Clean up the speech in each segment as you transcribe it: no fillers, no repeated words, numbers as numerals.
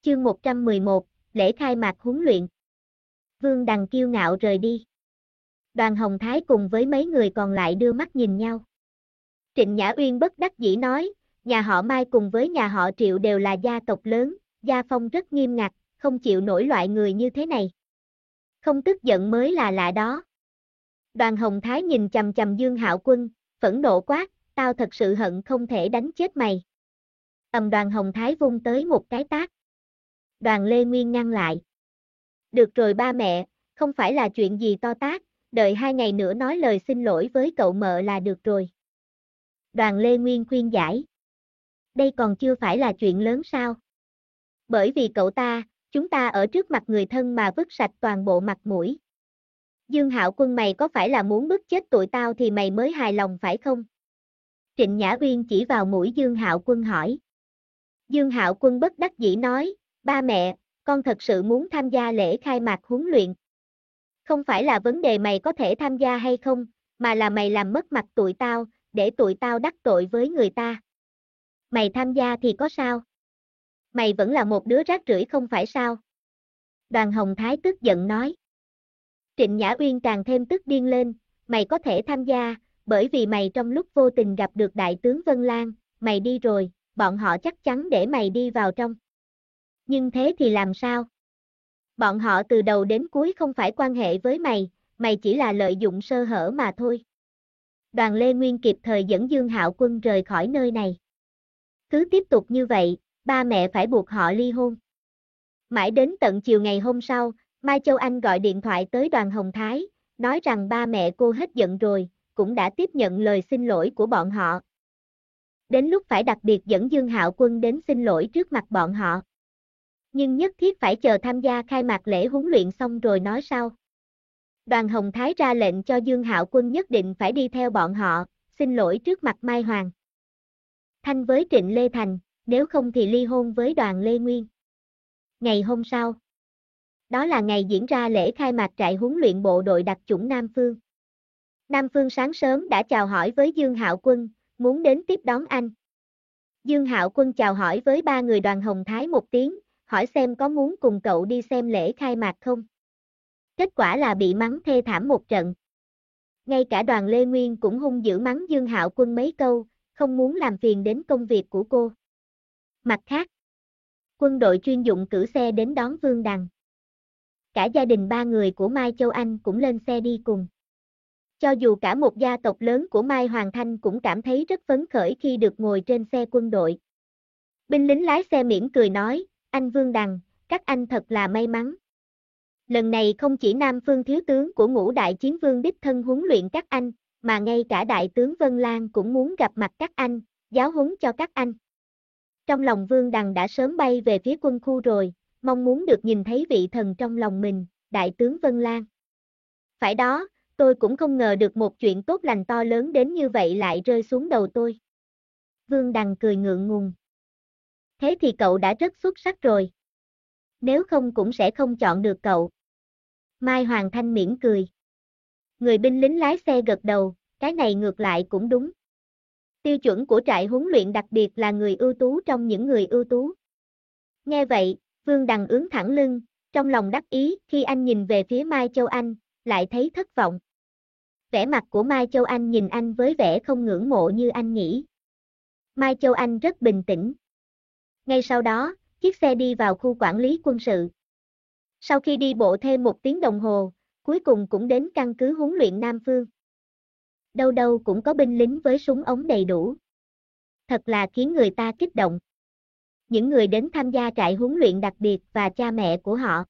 Chương 111, lễ khai mạc huấn luyện. Vương Đằng kiêu ngạo rời đi. Đoàn Hồng Thái cùng với mấy người còn lại đưa mắt nhìn nhau. Trịnh Nhã Uyên bất đắc dĩ nói, nhà họ Mai cùng với nhà họ Triệu đều là gia tộc lớn, gia phong rất nghiêm ngặt, không chịu nổi loại người như thế này. Không tức giận mới là lạ đó. Đoàn Hồng Thái nhìn chằm chằm Dương Hạo Quân, phẫn nộ quát, tao thật sự hận không thể đánh chết mày. Đoàn Hồng Thái vung tới một cái tát. Đoàn Lê Nguyên ngăn lại. Được rồi ba mẹ, không phải là chuyện gì to tát, đợi 2 ngày nữa nói lời xin lỗi với cậu mợ là được rồi. Đoàn Lê Nguyên khuyên giải. Đây còn chưa phải là chuyện lớn sao? Bởi vì cậu ta, chúng ta ở trước mặt người thân mà vứt sạch toàn bộ mặt mũi. Dương Hạo Quân mày có phải là muốn bức chết tụi tao thì mày mới hài lòng phải không? Trịnh Nhã Uyên chỉ vào mũi Dương Hạo Quân hỏi. Dương Hạo Quân bất đắc dĩ nói, ba mẹ, con thật sự muốn tham gia lễ khai mạc huấn luyện. Không phải là vấn đề mày có thể tham gia hay không, mà là mày làm mất mặt tụi tao, để tụi tao đắc tội với người ta. Mày tham gia thì có sao? Mày vẫn là một đứa rác rưởi không phải sao? Đoàn Hồng Thái tức giận nói. Trịnh Nhã Uyên càng thêm tức điên lên, mày có thể tham gia, bởi vì mày trong lúc vô tình gặp được Đại tướng Vân Lan, mày đi rồi, bọn họ chắc chắn để mày đi vào trong. Nhưng thế thì làm sao? Bọn họ từ đầu đến cuối không phải quan hệ với mày, mày chỉ là lợi dụng sơ hở mà thôi. Đoàn Lê Nguyên kịp thời dẫn Dương Hạo Quân rời khỏi nơi này. Cứ tiếp tục như vậy, ba mẹ phải buộc họ ly hôn. Mãi đến tận chiều ngày hôm sau, Mai Châu Anh gọi điện thoại tới Đoàn Hồng Thái, nói rằng ba mẹ cô hết giận rồi, cũng đã tiếp nhận lời xin lỗi của bọn họ. Đến lúc phải đặc biệt dẫn Dương Hạo Quân đến xin lỗi trước mặt bọn họ. Nhưng nhất thiết phải chờ tham gia khai mạc lễ huấn luyện xong rồi nói sau. Đoàn Hồng Thái ra lệnh cho Dương Hạo Quân nhất định phải đi theo bọn họ, xin lỗi trước mặt Mai Hoàng Thanh với Trịnh Lê Thành, nếu không thì ly hôn với Đoàn Lê Nguyên. Ngày hôm sau, đó là ngày diễn ra lễ khai mạc trại huấn luyện bộ đội đặc chủng Nam Phương. Nam Phương sáng sớm đã chào hỏi với Dương Hạo Quân, muốn đến tiếp đón anh. Dương Hạo Quân chào hỏi với ba người Đoàn Hồng Thái một tiếng, hỏi xem có muốn cùng cậu đi xem lễ khai mạc không. Kết quả là bị mắng thê thảm một trận. Ngay cả Đoàn Lê Nguyên cũng hung dữ mắng Dương Hạo Quân mấy câu, không muốn làm phiền đến công việc của cô. Mặt khác, quân đội chuyên dụng cử xe đến đón Vương Đằng. Cả gia đình ba người của Mai Châu Anh cũng lên xe đi cùng. Cho dù cả một gia tộc lớn của Mai Hoàng Thanh cũng cảm thấy rất phấn khởi khi được ngồi trên xe quân đội. Binh lính lái xe mỉm cười nói, anh Vương Đằng, các anh thật là may mắn. Lần này không chỉ Nam Phương thiếu tướng của Ngũ Đại Chiến Vương đích thân huấn luyện các anh, mà ngay cả Đại tướng Vân Lan cũng muốn gặp mặt các anh, giáo huấn cho các anh. Trong lòng Vương Đằng đã sớm bay về phía quân khu rồi, mong muốn được nhìn thấy vị thần trong lòng mình, Đại tướng Vân Lan. Phải đó, tôi cũng không ngờ được một chuyện tốt lành to lớn đến như vậy lại rơi xuống đầu tôi. Vương Đằng cười ngượng ngùng. Thế thì cậu đã rất xuất sắc rồi. Nếu không cũng sẽ không chọn được cậu. Mai Hoàng Thanh mỉm cười. Người binh lính lái xe gật đầu, cái này ngược lại cũng đúng. Tiêu chuẩn của trại huấn luyện đặc biệt là người ưu tú trong những người ưu tú. Nghe vậy, Vương Đằng ưỡn thẳng lưng, trong lòng đắc ý khi anh nhìn về phía Mai Châu Anh, lại thấy thất vọng. Vẻ mặt của Mai Châu Anh nhìn anh với vẻ không ngưỡng mộ như anh nghĩ. Mai Châu Anh rất bình tĩnh. Ngay sau đó, chiếc xe đi vào khu quản lý quân sự. Sau khi đi bộ thêm 1 tiếng đồng hồ, cuối cùng cũng đến căn cứ huấn luyện Nam Phương. Đâu đâu cũng có binh lính với súng ống đầy đủ. Thật là khiến người ta kích động. Những người đến tham gia trại huấn luyện đặc biệt và cha mẹ của họ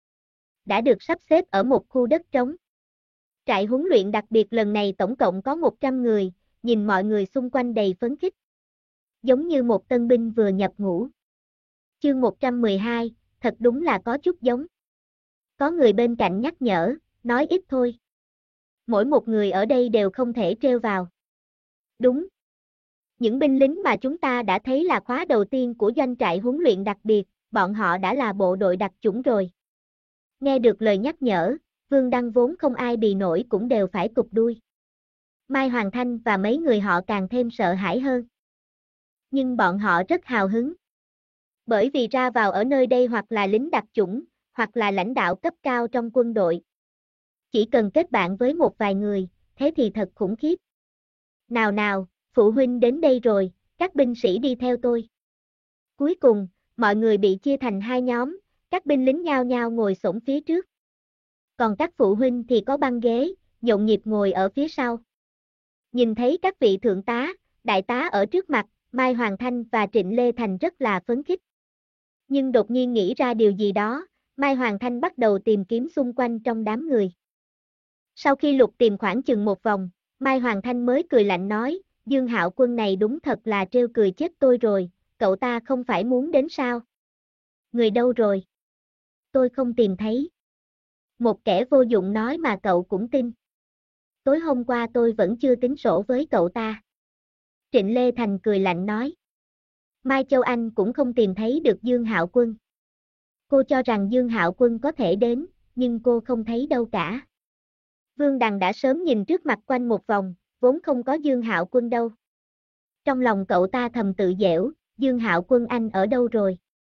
đã được sắp xếp ở một khu đất trống. Trại huấn luyện đặc biệt lần này tổng cộng có 100 người, nhìn mọi người xung quanh đầy phấn khích. Giống như một tân binh vừa nhập ngũ. Chương 112, thật đúng là có chút giống. Có người bên cạnh nhắc nhở, nói ít thôi. Mỗi một người ở đây đều không thể trêu vào. Đúng. Những binh lính mà chúng ta đã thấy là khóa đầu tiên của doanh trại huấn luyện đặc biệt, bọn họ đã là bộ đội đặc chủng rồi. Nghe được lời nhắc nhở, Vương Đăng vốn không ai bì nổi cũng đều phải cụp đuôi. Mai Hoàng Thanh và mấy người họ càng thêm sợ hãi hơn. Nhưng bọn họ rất hào hứng. Bởi vì ra vào ở nơi đây hoặc là lính đặc chủng, hoặc là lãnh đạo cấp cao trong quân đội. Chỉ cần kết bạn với một vài người, thế thì thật khủng khiếp. Nào nào, phụ huynh đến đây rồi, các binh sĩ đi theo tôi. Cuối cùng, mọi người bị chia thành hai nhóm, các binh lính nhao nhao ngồi xổm phía trước. Còn các phụ huynh thì có băng ghế, nhộn nhịp ngồi ở phía sau. Nhìn thấy các vị thượng tá, đại tá ở trước mặt, Mai Hoàng Thanh và Trịnh Lê Thành rất là phấn khích. Nhưng đột nhiên nghĩ ra điều gì đó, Mai Hoàng Thanh bắt đầu tìm kiếm xung quanh trong đám người. Sau khi lục tìm khoảng chừng một vòng, Mai Hoàng Thanh mới cười lạnh nói, Dương Hạo Quân này đúng thật là trêu cười chết tôi rồi, cậu ta không phải muốn đến sao? Người đâu rồi? Tôi không tìm thấy. Một kẻ vô dụng nói mà cậu cũng tin. Tối hôm qua tôi vẫn chưa tính sổ với cậu ta. Trịnh Lê Thành cười lạnh nói. Mai Châu Anh cũng không tìm thấy được Dương Hạo Quân. Cô cho rằng Dương Hạo Quân có thể đến, nhưng cô không thấy đâu cả. Vương Đằng đã sớm nhìn trước mặt quanh một vòng, vốn không có Dương Hạo Quân đâu. Trong lòng cậu ta thầm tự giễu, Dương Hạo Quân anh ở đâu rồi?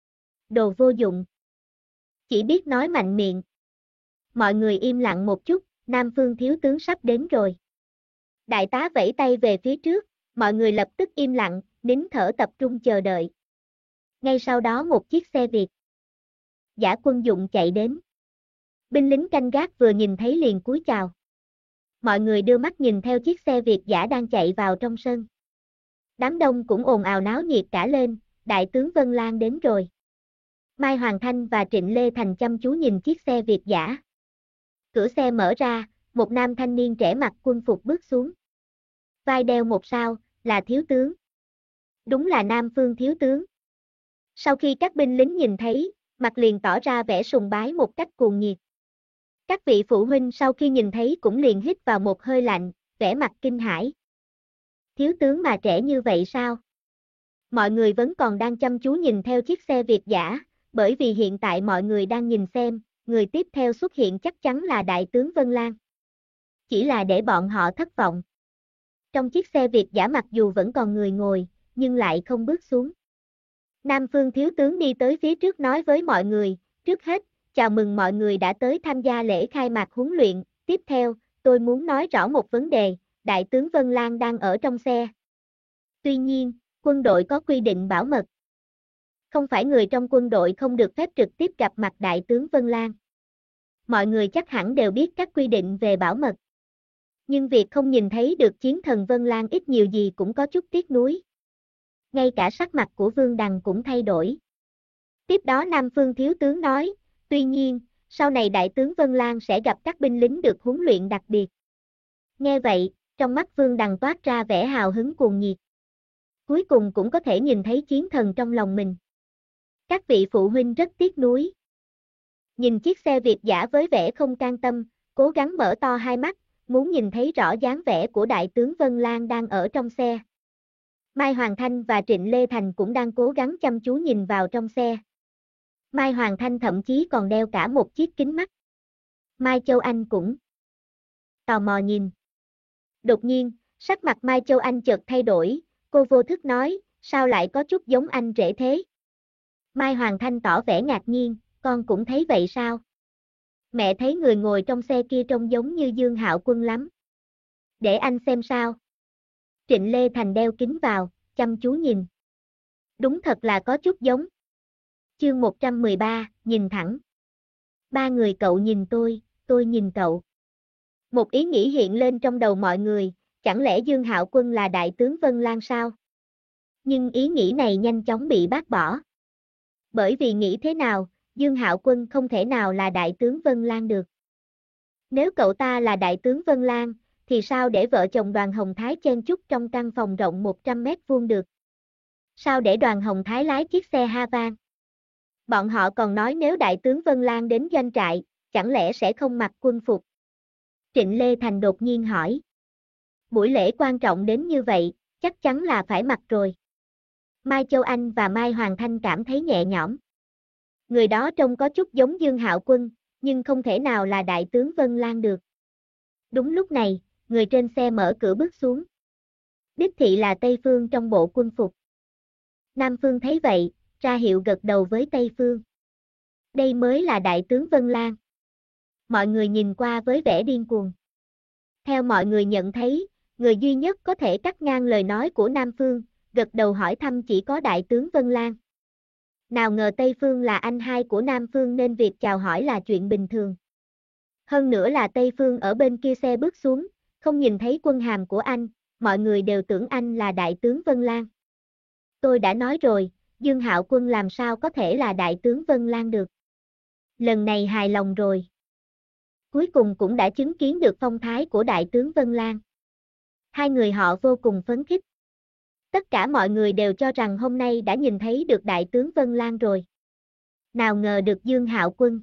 Đồ vô dụng. Chỉ biết nói mạnh miệng. Mọi người im lặng một chút, Nam Phương thiếu tướng sắp đến rồi. Đại tá vẫy tay về phía trước, mọi người lập tức im lặng, nín thở tập trung chờ đợi. Ngay sau đó một chiếc xe Việt giả quân dụng chạy đến. Binh lính canh gác vừa nhìn thấy liền cúi chào. Mọi người đưa mắt nhìn theo chiếc xe Việt giả đang chạy vào trong sân. Đám đông cũng ồn ào náo nhiệt cả lên, đại tướng Vân Lan đến rồi. Mai Hoàng Thanh và Trịnh Lê Thành chăm chú nhìn chiếc xe Việt giả. Cửa xe mở ra, một nam thanh niên trẻ mặc quân phục bước xuống. Vai đeo một sao, là thiếu tướng. Đúng là Nam Phương thiếu tướng. Sau khi các binh lính nhìn thấy, mặt liền tỏ ra vẻ sùng bái một cách cuồng nhiệt. Các vị phụ huynh sau khi nhìn thấy cũng liền hít vào một hơi lạnh, vẻ mặt kinh hãi. Thiếu tướng mà trẻ như vậy sao? Mọi người vẫn còn đang chăm chú nhìn theo chiếc xe Việt giả, bởi vì hiện tại mọi người đang nhìn xem, người tiếp theo xuất hiện chắc chắn là đại tướng Vân Lan. Chỉ là để bọn họ thất vọng. Trong chiếc xe Việt giả mặc dù vẫn còn người ngồi, nhưng lại không bước xuống. Nam Phương thiếu tướng đi tới phía trước nói với mọi người, trước hết, chào mừng mọi người đã tới tham gia lễ khai mạc huấn luyện, tiếp theo, tôi muốn nói rõ một vấn đề, đại tướng Vân Lan đang ở trong xe. Tuy nhiên, quân đội có quy định bảo mật. Không phải người trong quân đội không được phép trực tiếp gặp mặt đại tướng Vân Lan. Mọi người chắc hẳn đều biết các quy định về bảo mật. Nhưng việc không nhìn thấy được chiến thần Vân Lan ít nhiều gì cũng có chút tiếc nuối. Ngay cả sắc mặt của Vương Đằng cũng thay đổi. Tiếp đó Nam Phương thiếu tướng nói, tuy nhiên, sau này đại tướng Vân Lan sẽ gặp các binh lính được huấn luyện đặc biệt. Nghe vậy, trong mắt Vương Đằng toát ra vẻ hào hứng cuồng nhiệt. Cuối cùng cũng có thể nhìn thấy chiến thần trong lòng mình. Các vị phụ huynh rất tiếc nuối. Nhìn chiếc xe Việt giả với vẻ không can tâm, cố gắng mở to hai mắt, muốn nhìn thấy rõ dáng vẻ của đại tướng Vân Lan đang ở trong xe. Mai Hoàng Thanh và Trịnh Lê Thành cũng đang cố gắng chăm chú nhìn vào trong xe. Mai Hoàng Thanh thậm chí còn đeo cả một chiếc kính mắt. Mai Châu Anh cũng tò mò nhìn. Đột nhiên, sắc mặt Mai Châu Anh chợt thay đổi, cô vô thức nói, sao lại có chút giống anh rể thế? Mai Hoàng Thanh tỏ vẻ ngạc nhiên, con cũng thấy vậy sao? Mẹ thấy người ngồi trong xe kia trông giống như Dương Hạo Quân lắm. Để anh xem sao. Trịnh Lê Thành đeo kính vào, chăm chú nhìn. Đúng thật là có chút giống. Chương 113, nhìn thẳng. Ba người cậu nhìn tôi nhìn cậu. Một ý nghĩ hiện lên trong đầu mọi người, chẳng lẽ Dương Hạo Quân là đại tướng Vân Lan sao? Nhưng ý nghĩ này nhanh chóng bị bác bỏ. Bởi vì nghĩ thế nào, Dương Hạo Quân không thể nào là đại tướng Vân Lan được. Nếu cậu ta là đại tướng Vân Lan, thì sao để vợ chồng Đoàn Hồng Thái chen chúc trong căn phòng rộng 100 mét vuông được? Sao để Đoàn Hồng Thái lái chiếc xe Havan? Bọn họ còn nói nếu đại tướng Vân Lan đến doanh trại, chẳng lẽ sẽ không mặc quân phục? Trịnh Lê Thành đột nhiên hỏi. Buổi lễ quan trọng đến như vậy, chắc chắn là phải mặc rồi. Mai Châu Anh và Mai Hoàng Thanh cảm thấy nhẹ nhõm. Người đó trông có chút giống Dương Hạo Quân, nhưng không thể nào là đại tướng Vân Lan được. Đúng lúc này, người trên xe mở cửa bước xuống. Đích thị là Tây Phương trong bộ quân phục. Nam Phương thấy vậy, ra hiệu gật đầu với Tây Phương. Đây mới là đại tướng Vân Lang. Mọi người nhìn qua với vẻ điên cuồng. Theo mọi người nhận thấy, người duy nhất có thể cắt ngang lời nói của Nam Phương, gật đầu hỏi thăm chỉ có đại tướng Vân Lang. Nào ngờ Tây Phương là anh hai của Nam Phương nên việc chào hỏi là chuyện bình thường. Hơn nữa là Tây Phương ở bên kia xe bước xuống, không nhìn thấy quân hàm của anh, mọi người đều tưởng anh là đại tướng Vân Lang. Tôi đã nói rồi, Dương Hạo Quân làm sao có thể là đại tướng Vân Lang được. Lần này hài lòng rồi. Cuối cùng cũng đã chứng kiến được phong thái của đại tướng Vân Lang. Hai người họ vô cùng phấn khích. Tất cả mọi người đều cho rằng hôm nay đã nhìn thấy được đại tướng Vân Lang rồi. Nào ngờ được Dương Hạo Quân.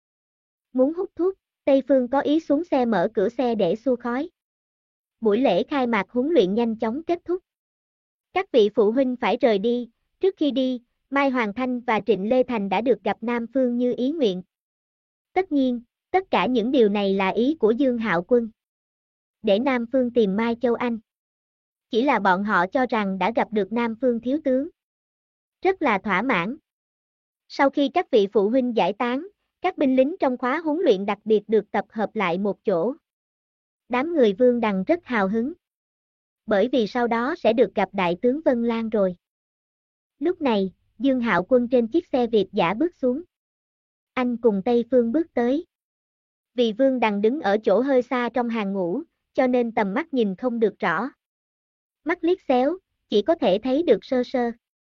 Muốn hút thuốc, Tây Phương có ý xuống xe mở cửa xe để xua khói. Buổi lễ khai mạc huấn luyện nhanh chóng kết thúc. Các vị phụ huynh phải rời đi, trước khi đi, Mai Hoàng Thanh và Trịnh Lê Thành đã được gặp Nam Phương như ý nguyện. Tất nhiên, tất cả những điều này là ý của Dương Hạo Quân. Để Nam Phương tìm Mai Châu Anh. Chỉ là bọn họ cho rằng đã gặp được Nam Phương thiếu tướng. Rất là thỏa mãn. Sau khi các vị phụ huynh giải tán, các binh lính trong khóa huấn luyện đặc biệt được tập hợp lại một chỗ. Đám người Vương Đằng rất hào hứng. Bởi vì sau đó sẽ được gặp đại tướng Vân Lang rồi. Lúc này, Dương Hạo Quân trên chiếc xe Việt dã bước xuống. Anh cùng Tây Phương bước tới. Vì Vương Đằng đứng ở chỗ hơi xa trong hàng ngũ, cho nên tầm mắt nhìn không được rõ. Mắt liếc xéo, chỉ có thể thấy được sơ sơ.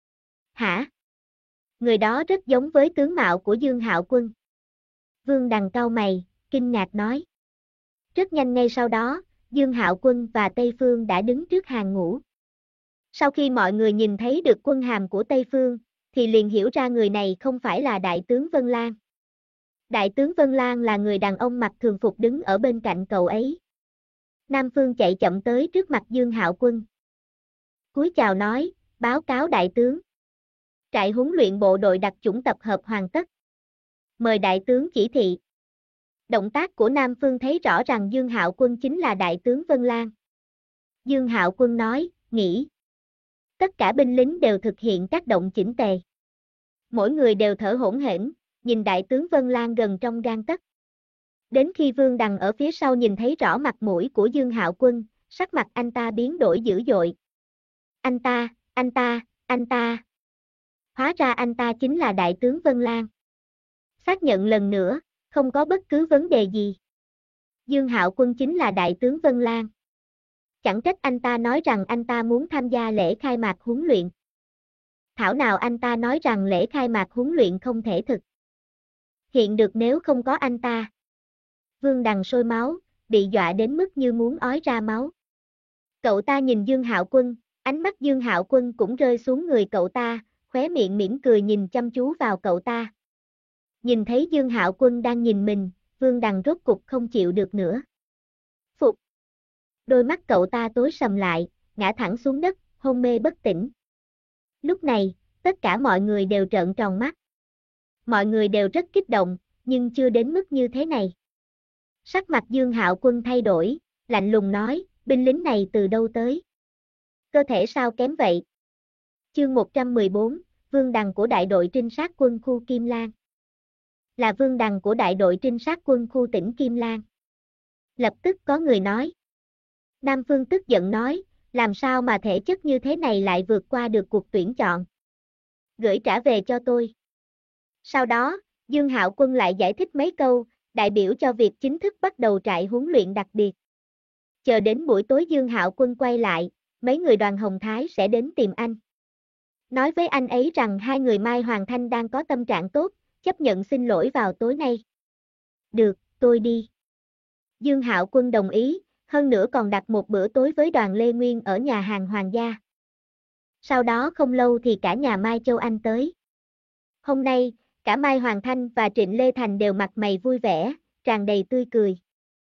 Hả? Người đó rất giống với tướng mạo của Dương Hạo Quân. Vương Đằng cau mày, kinh ngạc nói. Rất nhanh ngay sau đó, Dương Hạo Quân và Tây Phương đã đứng trước hàng ngũ. Sau khi mọi người nhìn thấy được quân hàm của Tây Phương, thì liền hiểu ra người này không phải là đại tướng Vân Lang. Đại tướng Vân Lang là người đàn ông mặc thường phục đứng ở bên cạnh cậu ấy. Nam Phương chạy chậm tới trước mặt Dương Hạo Quân. Cúi chào nói, báo cáo đại tướng. Trại huấn luyện bộ đội đặc chủng tập hợp hoàn tất. Mời đại tướng chỉ thị. Động tác của Nam Phương thấy rõ rằng Dương Hạo Quân chính là đại tướng Vân Lang. Dương Hạo Quân nói, nghỉ. Tất cả binh lính đều thực hiện các động chỉnh tề. Mỗi người đều thở hổn hển, nhìn đại tướng Vân Lang gần trong gang tấc. Đến khi Vương Đằng ở phía sau nhìn thấy rõ mặt mũi của Dương Hạo Quân, sắc mặt anh ta biến đổi dữ dội. Anh ta. Hóa ra anh ta chính là đại tướng Vân Lang. Xác nhận lần nữa, không có bất cứ vấn đề gì. Dương Hạo Quân chính là đại tướng Vân Lang. Chẳng trách anh ta nói rằng anh ta muốn tham gia lễ khai mạc huấn luyện. Thảo nào anh ta nói rằng lễ khai mạc huấn luyện không thể thực hiện được nếu không có anh ta. Vương Đằng sôi máu, bị dọa đến mức như muốn ói ra máu. Cậu ta nhìn Dương Hạo Quân, ánh mắt Dương Hạo Quân cũng rơi xuống người cậu ta, khóe miệng mỉm cười nhìn chăm chú vào cậu ta. Nhìn thấy Dương Hạo Quân đang nhìn mình, Vương Đằng rốt cục không chịu được nữa. Phục. Đôi mắt cậu ta tối sầm lại, ngã thẳng xuống đất, hôn mê bất tỉnh. Lúc này, tất cả mọi người đều trợn tròn mắt. Mọi người đều rất kích động, nhưng chưa đến mức như thế này. Sắc mặt Dương Hạo Quân thay đổi, lạnh lùng nói, binh lính này từ đâu tới? Cơ thể sao kém vậy? Chương 114, Vương Đằng của đại đội trinh sát quân khu Kim Lan. Là Vương Đằng của đại đội trinh sát quân khu tỉnh Kim Lan. Lập tức có người nói. Nam Phương tức giận nói, làm sao mà thể chất như thế này lại vượt qua được cuộc tuyển chọn? Gửi trả về cho tôi. Sau đó, Dương Hạo Quân lại giải thích mấy câu, đại biểu cho việc chính thức bắt đầu trại huấn luyện đặc biệt. Chờ đến buổi tối Dương Hạo Quân quay lại, mấy người đoàn Hồng Thái sẽ đến tìm anh. Nói với anh ấy rằng hai người Mai Hoàng Thanh đang có tâm trạng tốt, chấp nhận xin lỗi vào tối nay. Được, tôi đi. Dương Hạo Quân đồng ý, hơn nữa còn đặt một bữa tối với đoàn Lê Nguyên ở nhà hàng Hoàng gia. Sau đó không lâu thì cả nhà Mai Châu Anh tới. Hôm nay, cả Mai Hoàng Thanh và Trịnh Lê Thành đều mặt mày vui vẻ, tràn đầy tươi cười.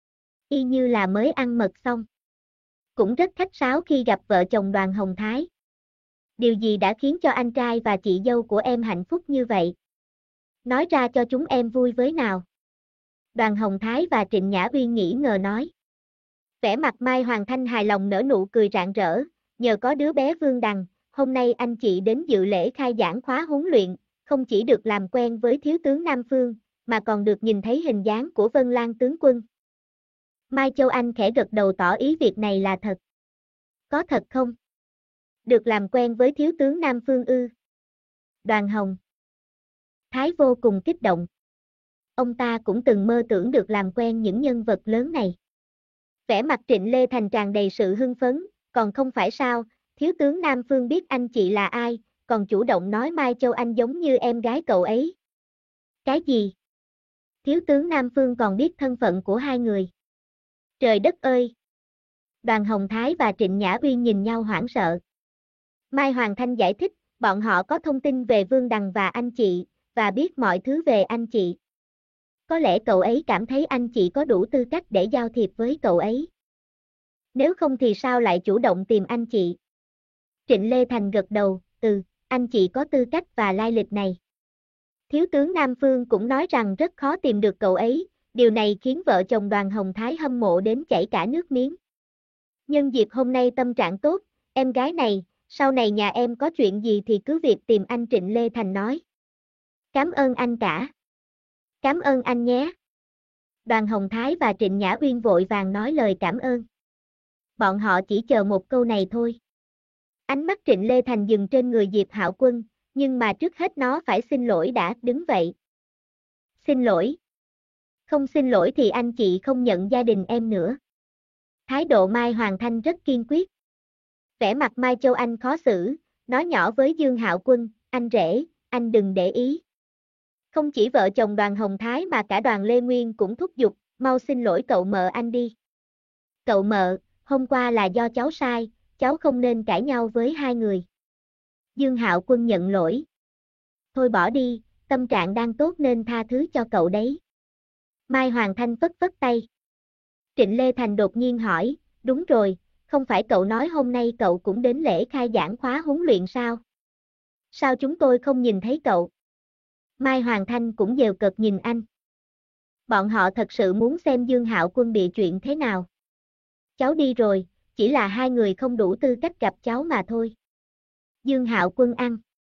Y như là mới ăn mật xong. Cũng rất khách sáo khi gặp vợ chồng đoàn Hồng Thái. Điều gì đã khiến cho anh trai và chị dâu của em hạnh phúc như vậy? Nói ra cho chúng em vui với nào. Đoàn Hồng Thái và Trịnh Nhã Uyên nghĩ ngờ nói. Vẻ mặt Mai Hoàng Thanh hài lòng nở nụ cười rạng rỡ, nhờ có đứa bé Vương Đằng, hôm nay anh chị đến dự lễ khai giảng khóa huấn luyện, không chỉ được làm quen với thiếu tướng Nam Phương, mà còn được nhìn thấy hình dáng của Vân Lan tướng quân. Mai Châu Anh khẽ gật đầu tỏ ý việc này là thật. Có thật không? Được làm quen với thiếu tướng Nam Phương ư? Đoàn Hồng Thái vô cùng kích động. Ông ta cũng từng mơ tưởng được làm quen những nhân vật lớn này. Vẻ mặt Trịnh Lê Thành tràn đầy sự hưng phấn, còn không phải sao, thiếu tướng Nam Phương biết anh chị là ai, còn chủ động nói Mai Châu Anh giống như em gái cậu ấy. Cái gì? Thiếu tướng Nam Phương còn biết thân phận của hai người. Trời đất ơi! Đoàn Hồng Thái và Trịnh Nhã Uyên nhìn nhau hoảng sợ. Mai Hoàng Thanh giải thích, bọn họ có thông tin về Vương Đằng và anh chị, và biết mọi thứ về anh chị. Có lẽ cậu ấy cảm thấy anh chị có đủ tư cách để giao thiệp với cậu ấy. Nếu không thì sao lại chủ động tìm anh chị? Trịnh Lê Thành gật đầu, anh chị có tư cách và lai lịch này. Thiếu tướng Nam Phương cũng nói rằng rất khó tìm được cậu ấy, điều này khiến vợ chồng Đoàn Hồng Thái hâm mộ đến chảy cả nước miếng. Nhân dịp hôm nay tâm trạng tốt, em gái này, sau này nhà em có chuyện gì thì cứ việc tìm anh, Trịnh Lê Thành nói. Cảm ơn anh cả. Cảm ơn anh nhé. Đoàn Hồng Thái và Trịnh Nhã Uyên vội vàng nói lời cảm ơn. Bọn họ chỉ chờ một câu này thôi. Ánh mắt Trịnh Lê Thành dừng trên người Diệp Hạo Quân, nhưng mà trước hết nó phải xin lỗi đã, đứng vậy. Xin lỗi. Không xin lỗi thì anh chị không nhận gia đình em nữa. Thái độ Mai Hoàng Thanh rất kiên quyết. Vẻ mặt Mai Châu Anh khó xử, nói nhỏ với Dương Hạo Quân, anh rể, anh đừng để ý. Không chỉ vợ chồng Đoàn Hồng Thái mà cả Đoàn Lê Nguyên cũng thúc giục, mau xin lỗi cậu mợ anh đi. Cậu mợ, hôm qua là do cháu sai, cháu không nên cãi nhau với hai người. Dương Hạo Quân nhận lỗi. Thôi bỏ đi, tâm trạng đang tốt nên tha thứ cho cậu đấy. Mai Hoàng Thanh phất phất tay. Trịnh Lê Thành đột nhiên hỏi, đúng rồi, không phải cậu nói hôm nay cậu cũng đến lễ khai giảng khóa huấn luyện sao? Sao chúng tôi không nhìn thấy cậu? Mai Hoàng Thanh cũng dèo cợt nhìn anh. Bọn họ thật sự muốn xem Dương Hạo Quân bịa chuyện thế nào. Cháu đi rồi, chỉ là hai người không đủ tư cách gặp cháu mà thôi. Dương Hạo Quân ăn.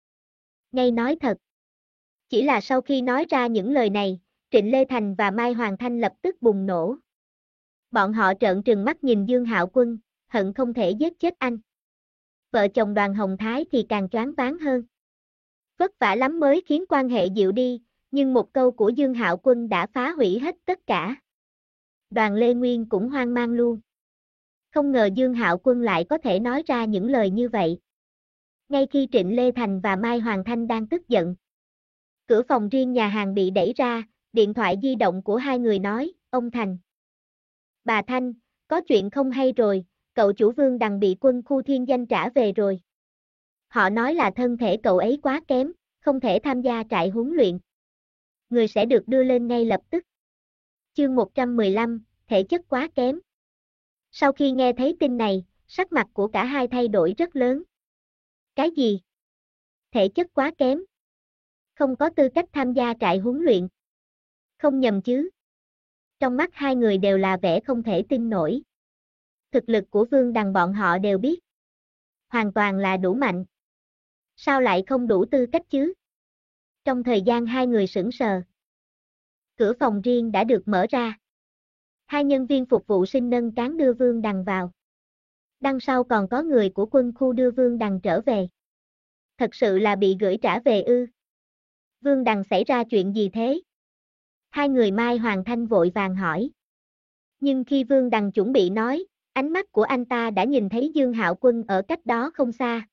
Ngay nói thật. Chỉ là sau khi nói ra những lời này, Trịnh Lê Thành và Mai Hoàng Thanh lập tức bùng nổ. Bọn họ trợn trừng mắt nhìn Dương Hạo Quân, hận không thể giết chết anh. Vợ chồng Đoàn Hồng Thái thì càng choáng váng hơn. Vất vả lắm mới khiến quan hệ dịu đi, nhưng một câu của Dương Hạo Quân đã phá hủy hết tất cả. Đoàn Lê Nguyên cũng hoang mang luôn. Không ngờ Dương Hạo Quân lại có thể nói ra những lời như vậy. Ngay khi Trịnh Lê Thành và Mai Hoàng Thanh đang tức giận. Cửa phòng riêng nhà hàng bị đẩy ra, điện thoại di động của hai người nói, ông Thành. Bà Thanh, có chuyện không hay rồi, cậu chủ Vương Đằng bị quân khu Thiên Danh trả về rồi. Họ nói là thân thể cậu ấy quá kém, không thể tham gia trại huấn luyện. Người sẽ được đưa lên ngay lập tức. Chương 115, thể chất quá kém. Sau khi nghe thấy tin này, sắc mặt của cả hai thay đổi rất lớn. Cái gì? Thể chất quá kém. Không có tư cách tham gia trại huấn luyện. Không nhầm chứ? Trong mắt hai người đều là vẻ không thể tin nổi. Thực lực của Vương Đằng bọn họ đều biết. Hoàn toàn là đủ mạnh. Sao lại không đủ tư cách chứ? Trong thời gian hai người sững sờ. Cửa phòng riêng đã được mở ra. Hai nhân viên phục vụ sinh nâng cán đưa Vương Đằng vào. Đằng sau còn có người của quân khu đưa Vương Đằng trở về. Thật sự là bị gửi trả về ư? Vương Đằng xảy ra chuyện gì thế? Hai người Mai Hoàng Thanh vội vàng hỏi. Nhưng khi Vương Đằng chuẩn bị nói, ánh mắt của anh ta đã nhìn thấy Dương Hạo Quân ở cách đó không xa.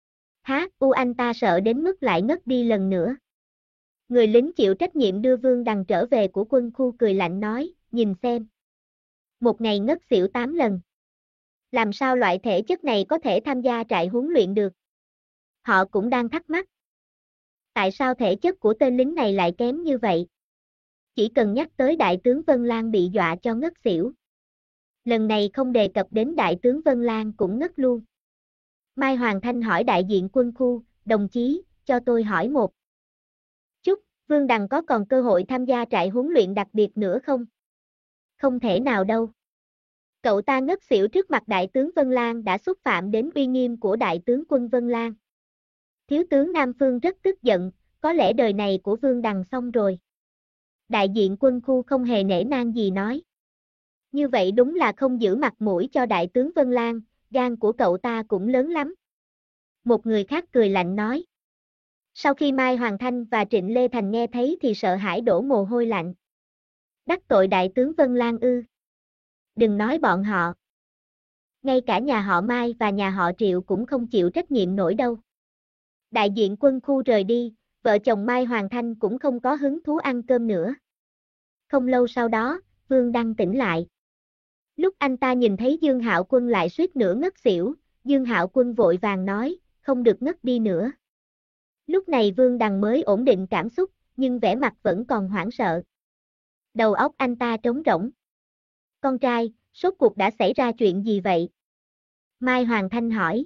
Anh ta sợ đến mức lại ngất đi lần nữa. Người lính chịu trách nhiệm đưa Vương Đằng trở về của quân khu cười lạnh nói, nhìn xem. Một ngày ngất xỉu 8 lần. Làm sao loại thể chất này có thể tham gia trại huấn luyện được? Họ cũng đang thắc mắc. Tại sao thể chất của tên lính này lại kém như vậy? Chỉ cần nhắc tới đại tướng Vân Lan bị dọa cho ngất xỉu. Lần này không đề cập đến đại tướng Vân Lan cũng ngất luôn. Mai Hoàng Thanh hỏi đại diện quân khu, đồng chí, cho tôi hỏi một chút, Vương Đằng có còn cơ hội tham gia trại huấn luyện đặc biệt nữa không? Không thể nào đâu. Cậu ta ngất xỉu trước mặt đại tướng Vân Lan đã xúc phạm đến uy nghiêm của đại tướng quân Vân Lan. Thiếu tướng Nam Phương rất tức giận, có lẽ đời này của Vương Đằng xong rồi. Đại diện quân khu không hề nể nang gì nói. Như vậy đúng là không giữ mặt mũi cho đại tướng Vân Lan, gan của cậu ta cũng lớn lắm. Một người khác cười lạnh nói. Sau khi Mai Hoàng Thanh và Trịnh Lê Thành nghe thấy thì sợ hãi đổ mồ hôi lạnh. Đắc tội đại tướng Vân Lan ư? Đừng nói bọn họ. Ngay cả nhà họ Mai và nhà họ Triệu cũng không chịu trách nhiệm nổi đâu. Đại diện quân khu rời đi, vợ chồng Mai Hoàng Thanh cũng không có hứng thú ăn cơm nữa. Không lâu sau đó, Vương Đăng tỉnh lại. Lúc anh ta nhìn thấy Dương Hạo Quân lại suýt nữa ngất xỉu, Dương Hạo Quân vội vàng nói, không được ngất đi nữa. Lúc này Vương Đằng mới ổn định cảm xúc, nhưng vẻ mặt vẫn còn hoảng sợ. Đầu óc anh ta trống rỗng. Con trai, rốt cuộc đã xảy ra chuyện gì vậy? Mai Hoàng Thanh hỏi.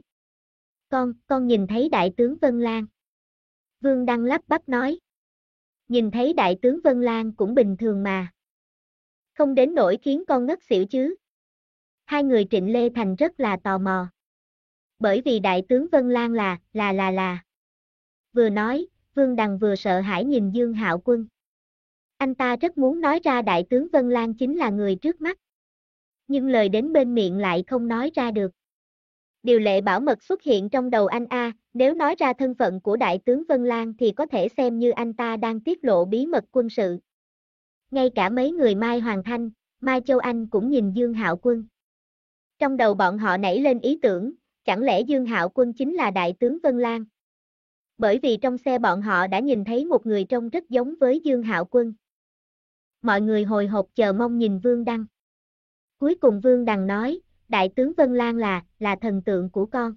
Con nhìn thấy đại tướng Vân Lan. Vương Đăng lắp bắp nói. Nhìn thấy đại tướng Vân Lan cũng bình thường mà. Không đến nỗi khiến con ngất xỉu chứ. Hai người Trịnh Lê Thành rất là tò mò. Bởi vì đại tướng Vân Lan là. Vừa nói, Vương Đằng vừa sợ hãi nhìn Dương Hạo Quân. Anh ta rất muốn nói ra đại tướng Vân Lan chính là người trước mắt. Nhưng lời đến bên miệng lại không nói ra được. Điều lệ bảo mật xuất hiện trong đầu anh A, nếu nói ra thân phận của đại tướng Vân Lan thì có thể xem như anh ta đang tiết lộ bí mật quân sự. Ngay cả mấy người Mai Hoàng Thanh, Mai Châu Anh cũng nhìn Dương Hạo Quân. Trong đầu bọn họ nảy lên ý tưởng, chẳng lẽ Dương Hạo Quân chính là đại tướng Vân Lan? Bởi vì trong xe bọn họ đã nhìn thấy một người trông rất giống với Dương Hạo Quân. Mọi người hồi hộp chờ mong nhìn Vương Đăng. Cuối cùng Vương Đằng nói, đại tướng Vân Lan là thần tượng của con.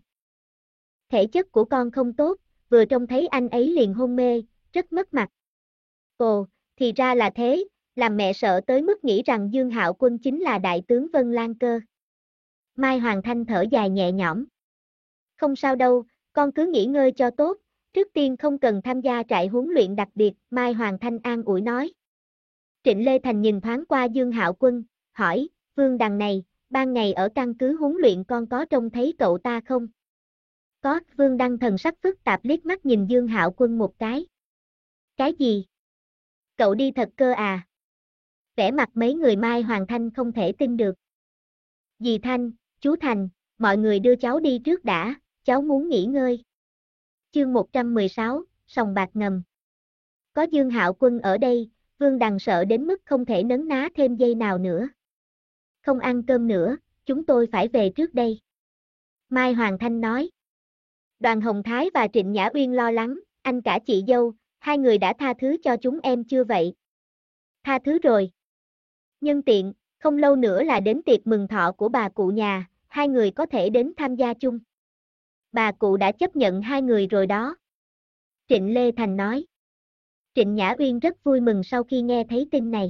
Thể chất của con không tốt, vừa trông thấy anh ấy liền hôn mê, rất mất mặt. Ồ, thì ra là thế, làm mẹ sợ tới mức nghĩ rằng Dương Hạo Quân chính là đại tướng Vân Lan cơ. Mai Hoàng Thanh thở dài nhẹ nhõm. Không sao đâu, con cứ nghỉ ngơi cho tốt, trước tiên không cần tham gia trại huấn luyện đặc biệt, Mai Hoàng Thanh an ủi nói. Trịnh Lê Thành nhìn thoáng qua Dương Hạo Quân, hỏi, Vương Đằng này, ban ngày ở căn cứ huấn luyện con có trông thấy cậu ta không? Có, Vương Đăng thần sắc phức tạp liếc mắt nhìn Dương Hạo Quân một cái. Cái gì? Cậu đi thật cơ à? Vẻ mặt mấy người Mai Hoàng Thanh không thể tin được. Dì Thanh, chú Thành, mọi người đưa cháu đi trước đã, cháu muốn nghỉ ngơi. Chương 116, sòng bạc ngầm. Có Dương Hạo Quân ở đây, Vương Đằng sợ đến mức không thể nấn ná thêm giây nào nữa. Không ăn cơm nữa, chúng tôi phải về trước đây. Mai Hoàng Thanh nói. Đoàn Hồng Thái và Trịnh Nhã Uyên lo lắng, anh cả chị dâu, hai người đã tha thứ cho chúng em chưa vậy? Tha thứ rồi. Nhân tiện, không lâu nữa là đến tiệc mừng thọ của bà cụ nhà, hai người có thể đến tham gia chung. Bà cụ đã chấp nhận hai người rồi đó. Trịnh Lê Thành nói. Trịnh Nhã Uyên rất vui mừng sau khi nghe thấy tin này.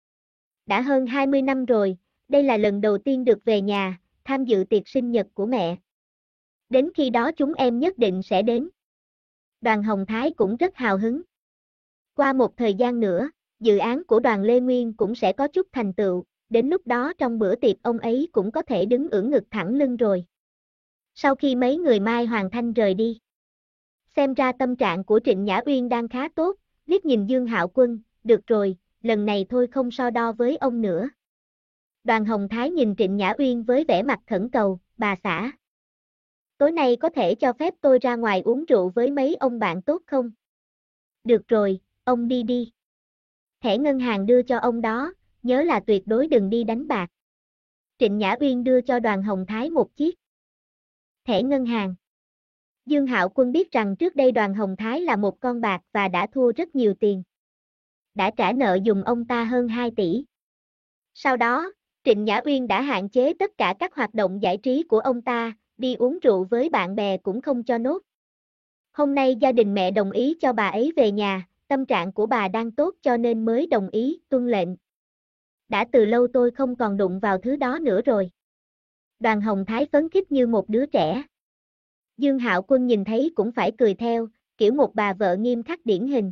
Đã hơn 20 năm rồi, đây là lần đầu tiên được về nhà, tham dự tiệc sinh nhật của mẹ. Đến khi đó chúng em nhất định sẽ đến. Đoàn Hồng Thái cũng rất hào hứng. Qua một thời gian nữa, dự án của đoàn Lê Nguyên cũng sẽ có chút thành tựu, đến lúc đó trong bữa tiệc ông ấy cũng có thể đứng ưỡn ngực thẳng lưng rồi. Sau khi mấy người Mai Hoàng Thanh rời đi, xem ra tâm trạng của Trịnh Nhã Uyên đang khá tốt, liếc nhìn Dương Hạo Quân, được rồi, lần này thôi không so đo với ông nữa. Đoàn Hồng Thái nhìn Trịnh Nhã Uyên với vẻ mặt khẩn cầu, bà xã. Tối nay có thể cho phép tôi ra ngoài uống rượu với mấy ông bạn tốt không? Được rồi, ông đi đi. Thẻ ngân hàng đưa cho ông đó, nhớ là tuyệt đối đừng đi đánh bạc. Trịnh Nhã Uyên đưa cho Đoàn Hồng Thái một chiếc thẻ ngân hàng. Dương Hạo Quân biết rằng trước đây Đoàn Hồng Thái là một con bạc và đã thua rất nhiều tiền. Đã trả nợ dùng ông ta hơn 2 tỷ. Sau đó, Trịnh Nhã Uyên đã hạn chế tất cả các hoạt động giải trí của ông ta, đi uống rượu với bạn bè cũng không cho nốt. Hôm nay gia đình mẹ đồng ý cho bà ấy về nhà, tâm trạng của bà đang tốt cho nên mới đồng ý tuân lệnh. Đã từ lâu tôi không còn đụng vào thứ đó nữa rồi. Đoàn Hồng Thái phấn khích như một đứa trẻ. Dương Hạo Quân nhìn thấy cũng phải cười theo, kiểu một bà vợ nghiêm khắc điển hình.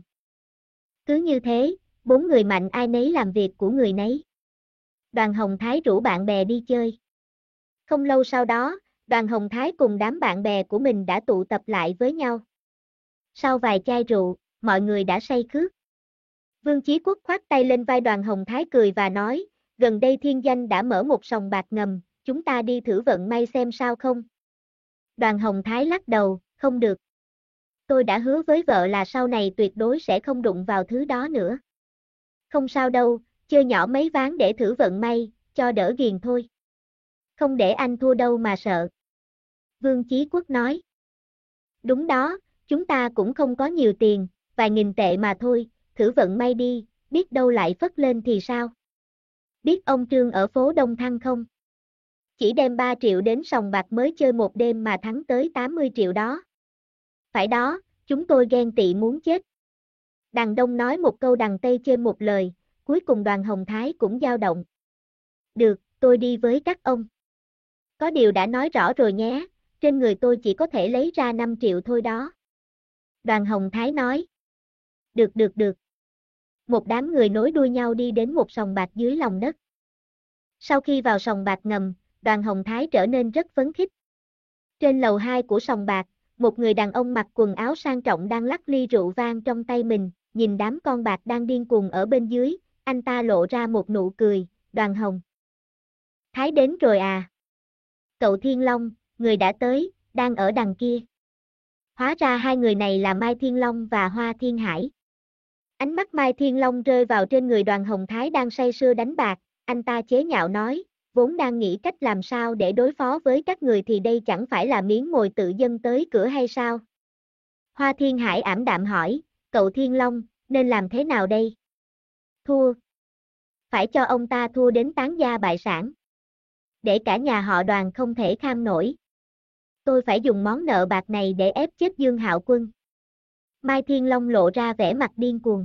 Cứ như thế, 4 người mạnh ai nấy làm việc của người nấy. Đoàn Hồng Thái rủ bạn bè đi chơi. Không lâu sau đó, Đoàn Hồng Thái cùng đám bạn bè của mình đã tụ tập lại với nhau. Sau vài chai rượu, mọi người đã say khướt. Vương Chí Quốc khoát tay lên vai Đoàn Hồng Thái cười và nói, gần đây Thiên Danh đã mở một sòng bạc ngầm, chúng ta đi thử vận may xem sao không? Đoàn Hồng Thái lắc đầu, không được. Tôi đã hứa với vợ là sau này tuyệt đối sẽ không đụng vào thứ đó nữa. Không sao đâu, chơi nhỏ mấy ván để thử vận may, cho đỡ ghiền thôi. Không để anh thua đâu mà sợ. Vương Chí Quốc nói. Đúng đó, chúng ta cũng không có nhiều tiền, vài nghìn tệ mà thôi, thử vận may đi, biết đâu lại phất lên thì sao? Biết ông Trương ở phố Đông Thăng không? Chỉ đem 3 triệu đến sòng bạc mới chơi một đêm mà thắng tới 80 triệu đó. Phải đó, chúng tôi ghen tị muốn chết. Đằng Đông nói một câu, đằng Tây chê một lời, cuối cùng Đoàn Hồng Thái cũng dao động. Được, tôi đi với các ông. Có điều đã nói rõ rồi nhé, trên người tôi chỉ có thể lấy ra 5 triệu thôi đó. Đoàn Hồng Thái nói. Được. Một đám người nối đuôi nhau đi đến một sòng bạc dưới lòng đất. Sau khi vào sòng bạc ngầm, Đoàn Hồng Thái trở nên rất phấn khích. Trên lầu 2 của sòng bạc, một người đàn ông mặc quần áo sang trọng đang lắc ly rượu vang trong tay mình, nhìn đám con bạc đang điên cuồng ở bên dưới, anh ta lộ ra một nụ cười, Đoàn Hồng Thái đến rồi à? Cậu Thiên Long, người đã tới, đang ở đằng kia. Hóa ra hai người này là Mai Thiên Long và Hoa Thiên Hải. Ánh mắt Mai Thiên Long rơi vào trên người Đoàn Hồng Thái đang say sưa đánh bạc, anh ta chế nhạo nói, vốn đang nghĩ cách làm sao để đối phó với các người thì đây chẳng phải là miếng mồi tự dâng tới cửa hay sao? Hoa Thiên Hải ảm đạm hỏi, cậu Thiên Long, nên làm thế nào đây? Thua. Phải cho ông ta thua đến tán gia bại sản. Để cả nhà họ Đoàn không thể kham nổi. Tôi phải dùng món nợ bạc này để ép chết Dương Hạo Quân. Mai Thiên Long lộ ra vẻ mặt điên cuồng.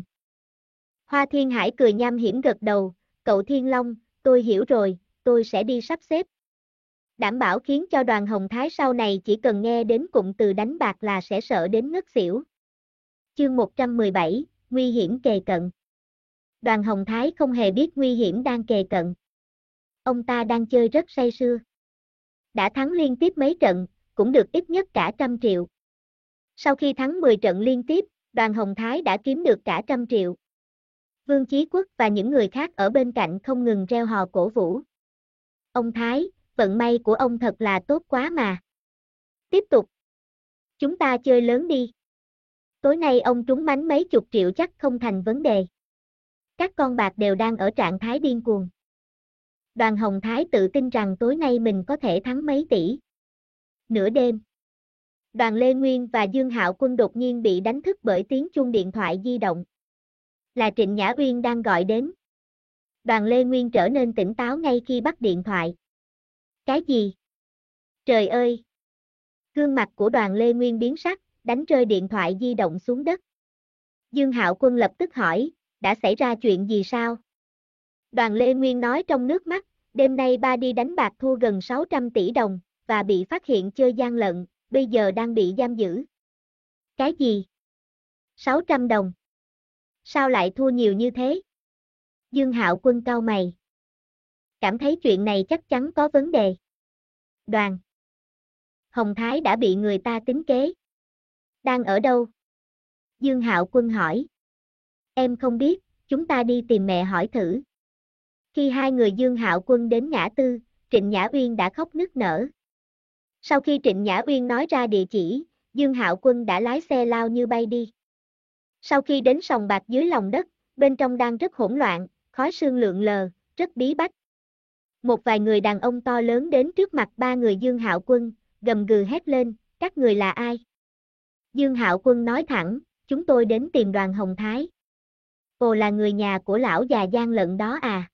Hoa Thiên Hải cười nham hiểm gật đầu, cậu Thiên Long, tôi hiểu rồi, tôi sẽ đi sắp xếp. Đảm bảo khiến cho Đoàn Hồng Thái sau này chỉ cần nghe đến cụm từ đánh bạc là sẽ sợ đến ngất xỉu. Chương 117, nguy hiểm kề cận. Đoàn Hồng Thái không hề biết nguy hiểm đang kề cận. Ông ta đang chơi rất say sưa. Đã thắng liên tiếp mấy trận, cũng được ít nhất cả 100 triệu. Sau khi thắng 10 trận liên tiếp, Đoàn Hồng Thái đã kiếm được cả 100 triệu. Vương Chí Quốc và những người khác ở bên cạnh không ngừng reo hò cổ vũ. Ông Thái, vận may của ông thật là tốt quá mà. Tiếp tục. Chúng ta chơi lớn đi. Tối nay ông trúng mánh mấy chục triệu chắc không thành vấn đề. Các con bạc đều đang ở trạng thái điên cuồng. Đoàn Hồng Thái tự tin rằng tối nay mình có thể thắng mấy tỷ. Nửa đêm. Đoàn Lê Nguyên và Dương Hạo Quân đột nhiên bị đánh thức bởi tiếng chuông điện thoại di động. Là Trịnh Nhã Uyên đang gọi đến. Đoàn Lê Nguyên trở nên tỉnh táo ngay khi bắt điện thoại. Cái gì? Trời ơi! Gương mặt của Đoàn Lê Nguyên biến sắc, đánh rơi điện thoại di động xuống đất. Dương Hạo Quân lập tức hỏi, đã xảy ra chuyện gì sao? Đoàn Lê Nguyên nói trong nước mắt, đêm nay ba đi đánh bạc thua gần 600 tỷ đồng, và bị phát hiện chơi gian lận, bây giờ đang bị giam giữ. Cái gì? 600 đồng? Sao lại thua nhiều như thế? Dương Hạo Quân cau mày. Cảm thấy chuyện này chắc chắn có vấn đề. Đoàn Hồng Thái đã bị người ta tính kế. Đang ở đâu? Dương Hạo Quân hỏi. Em không biết, chúng ta đi tìm mẹ hỏi thử. Khi hai người Dương Hạo Quân đến ngã tư, Trịnh Nhã Uyên đã khóc nức nở. Sau khi Trịnh Nhã Uyên nói ra địa chỉ, Dương Hạo Quân đã lái xe lao như bay đi. Sau khi đến sòng bạc dưới lòng đất, bên trong đang rất hỗn loạn, khói sương lượn lờ, rất bí bách. Một vài người đàn ông to lớn đến trước mặt ba người Dương Hạo Quân, gầm gừ hét lên, các người là ai? Dương Hạo Quân nói thẳng, chúng tôi đến tìm Đoàn Hồng Thái. Ồ, là người nhà của lão già gian lận đó à?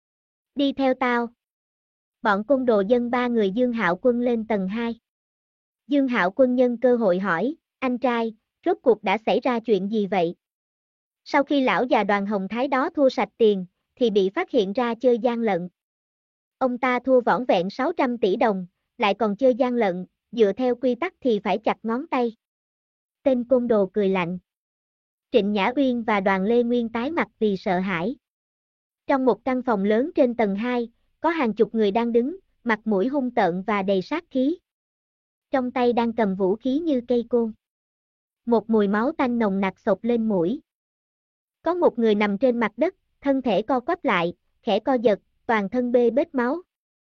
Đi theo tao. Bọn côn đồ dâng ba người Dương Hạo Quân lên tầng 2. Dương Hạo Quân nhân cơ hội hỏi, anh trai, rốt cuộc đã xảy ra chuyện gì vậy? Sau khi lão già Đoàn Hồng Thái đó thua sạch tiền, thì bị phát hiện ra chơi gian lận. Ông ta thua vỏn vẹn 600 tỷ đồng, lại còn chơi gian lận, dựa theo quy tắc thì phải chặt ngón tay. Tên côn đồ cười lạnh. Trịnh Nhã Uyên và Đoàn Lê Nguyên tái mặt vì sợ hãi. Trong một căn phòng lớn trên tầng 2, có hàng chục người đang đứng, mặt mũi hung tợn và đầy sát khí. Trong tay đang cầm vũ khí như cây côn. Một mùi máu tanh nồng nặc xộc lên mũi. Có một người nằm trên mặt đất, thân thể co quắp lại, khẽ co giật, toàn thân bê bết máu.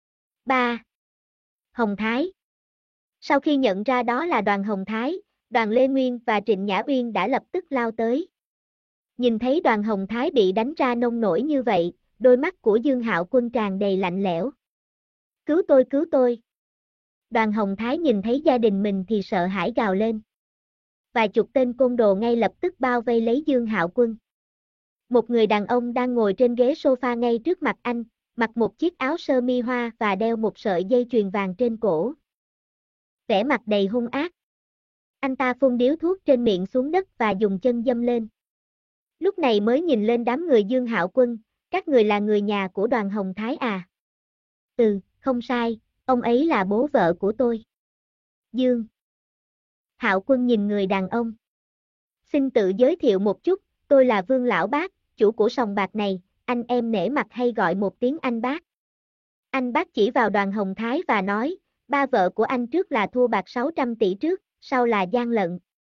3. Hồng Thái. Sau khi nhận ra đó là Đoàn Hồng Thái, Đoàn Lê Nguyên và Trịnh Nhã Uyên đã lập tức lao tới. Nhìn thấy Đoàn Hồng Thái bị đánh ra nông nổi như vậy, đôi mắt của Dương Hạo Quân tràn đầy lạnh lẽo. Cứu tôi, cứu tôi. Đoàn Hồng Thái nhìn thấy gia đình mình thì sợ hãi gào lên. Vài chục tên côn đồ ngay lập tức bao vây lấy Dương Hạo Quân. Một người đàn ông đang ngồi trên ghế sofa ngay trước mặt anh, mặc một chiếc áo sơ mi hoa và đeo một sợi dây chuyền vàng trên cổ. Vẻ mặt đầy hung ác. Anh ta phun điếu thuốc trên miệng xuống đất và dùng chân dâm lên. Lúc này mới nhìn lên đám người Dương Hạo Quân, các người là người nhà của Đoàn Hồng Thái à? Không sai, ông ấy là bố vợ của tôi. Dương Hạo Quân nhìn người đàn ông. Xin tự giới thiệu một chút, tôi là Vương Lão Bác, chủ của sòng bạc này, anh em nể mặt hay gọi một tiếng anh bác. Anh bác chỉ vào Đoàn Hồng Thái và nói, ba vợ của anh trước là thua bạc 600 tỷ trước, sau là gian lận.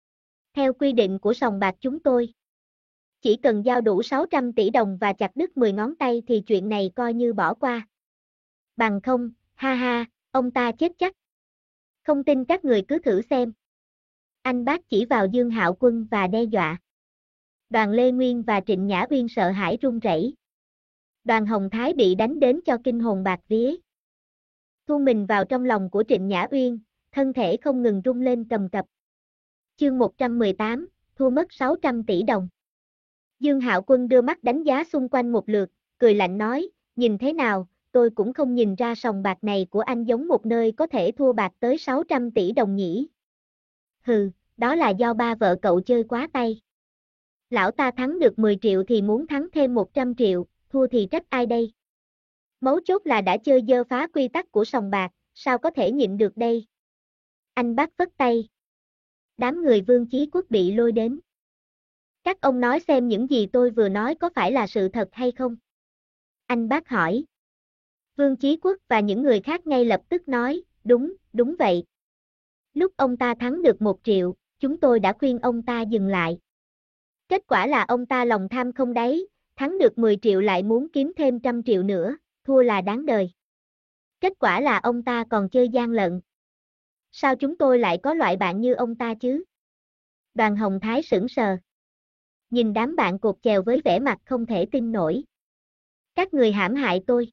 Theo quy định của sòng bạc chúng tôi, chỉ cần giao đủ 600 tỷ đồng và chặt đứt 10 ngón tay thì chuyện này coi như bỏ qua. Bằng không, ha ha, ông ta chết chắc. Không tin các người cứ thử xem. Anh bác chỉ vào Dương Hạo Quân và đe dọa. Đoàn Lê Nguyên và Trịnh Nhã Uyên sợ hãi run rẩy. Đoàn Hồng Thái bị đánh đến cho kinh hồn bạt vía. Thu mình vào trong lòng của Trịnh Nhã Uyên, thân thể không ngừng rung lên cầm cập. Chương 118, thua mất 600 tỷ đồng. Dương Hạo Quân đưa mắt đánh giá xung quanh một lượt, cười lạnh nói, nhìn thế nào, tôi cũng không nhìn ra sòng bạc này của anh giống một nơi có thể thua bạc tới 600 tỷ đồng nhỉ. Hừ, đó là do ba vợ cậu chơi quá tay. Lão ta thắng được 10 triệu thì muốn thắng thêm 100 triệu, thua thì trách ai đây? Mấu chốt là đã chơi dơ phá quy tắc của sòng bạc, sao có thể nhịn được đây? Anh bác vất tay. Đám người Vương Chí Quốc bị lôi đến. Các ông nói xem những gì tôi vừa nói có phải là sự thật hay không? Anh bác hỏi. Vương Chí Quốc và những người khác ngay lập tức nói, đúng vậy. Lúc ông ta thắng được 1 triệu, chúng tôi đã khuyên ông ta dừng lại. Kết quả là ông ta lòng tham không đáy, thắng được 10 triệu lại muốn kiếm thêm 100 triệu nữa, thua là đáng đời. Kết quả là ông ta còn chơi gian lận. Sao chúng tôi lại có loại bạn như ông ta chứ? Đoàn Hồng Thái sững sờ. Nhìn đám bạn cột chèo với vẻ mặt không thể tin nổi. Các người hãm hại tôi.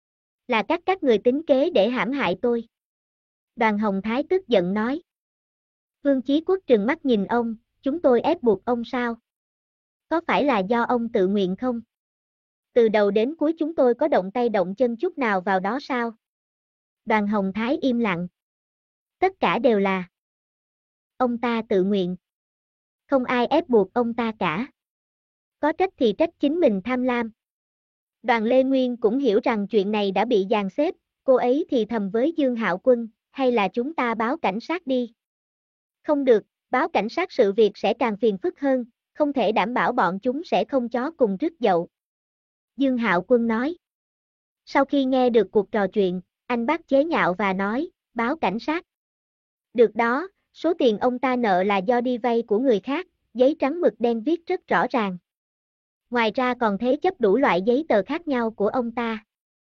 Là các người tính kế để hãm hại tôi. Đoàn Hồng Thái tức giận nói. Vương Chí Quốc trừng mắt nhìn ông, chúng tôi ép buộc ông sao? Có phải là do ông tự nguyện không? Từ đầu đến cuối chúng tôi có động tay động chân chút nào vào đó sao? Đoàn Hồng Thái im lặng. Tất cả đều là ông ta tự nguyện. Không ai ép buộc ông ta cả. Có trách thì trách chính mình tham lam. Đoàn Lê Nguyên cũng hiểu rằng chuyện này đã bị dàn xếp, cô ấy thì thầm với Dương Hạo Quân, hay là chúng ta báo cảnh sát đi. Không được, báo cảnh sát sự việc sẽ càng phiền phức hơn, không thể đảm bảo bọn chúng sẽ không chó cùng rước dậu. Dương Hạo Quân nói. Sau khi nghe được cuộc trò chuyện, anh bác chế nhạo và nói, báo cảnh sát. Được đó, số tiền ông ta nợ là do đi vay của người khác, giấy trắng mực đen viết rất rõ ràng. Ngoài ra còn thế chấp đủ loại giấy tờ khác nhau của ông ta.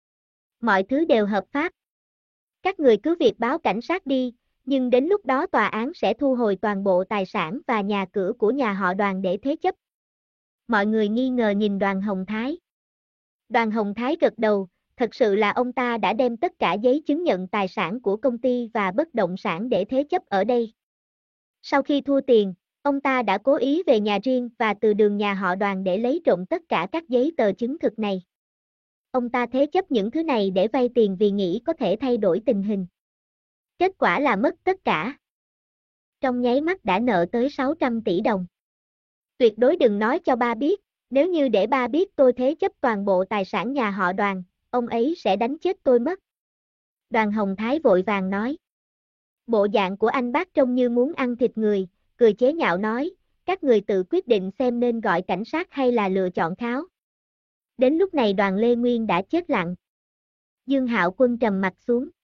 Mọi thứ đều hợp pháp. Các người cứ việc báo cảnh sát đi, nhưng đến lúc đó tòa án sẽ thu hồi toàn bộ tài sản và nhà cửa của nhà họ Đoàn để thế chấp. Mọi người nghi ngờ nhìn Đoàn Hồng Thái. Đoàn Hồng Thái gật đầu, thật sự là ông ta đã đem tất cả giấy chứng nhận tài sản của công ty và bất động sản để thế chấp ở đây. Sau khi thua tiền, ông ta đã cố ý về nhà riêng và từ đường nhà họ Đoàn để lấy trộm tất cả các giấy tờ chứng thực này. Ông ta thế chấp những thứ này để vay tiền vì nghĩ có thể thay đổi tình hình. Kết quả là mất tất cả. Trong nháy mắt đã nợ tới 600 tỷ đồng. Tuyệt đối đừng nói cho ba biết, nếu như để ba biết tôi thế chấp toàn bộ tài sản nhà họ Đoàn, ông ấy sẽ đánh chết tôi mất. Đoàn Hồng Thái vội vàng nói. Bộ dạng của anh bác trông như muốn ăn thịt người, cười chế nhạo nói, các người tự quyết định xem nên gọi cảnh sát hay là lựa chọn kháo. Đến lúc này Đoàn Lê Nguyên đã chết lặng. Dương Hạo Quân trầm mặt xuống.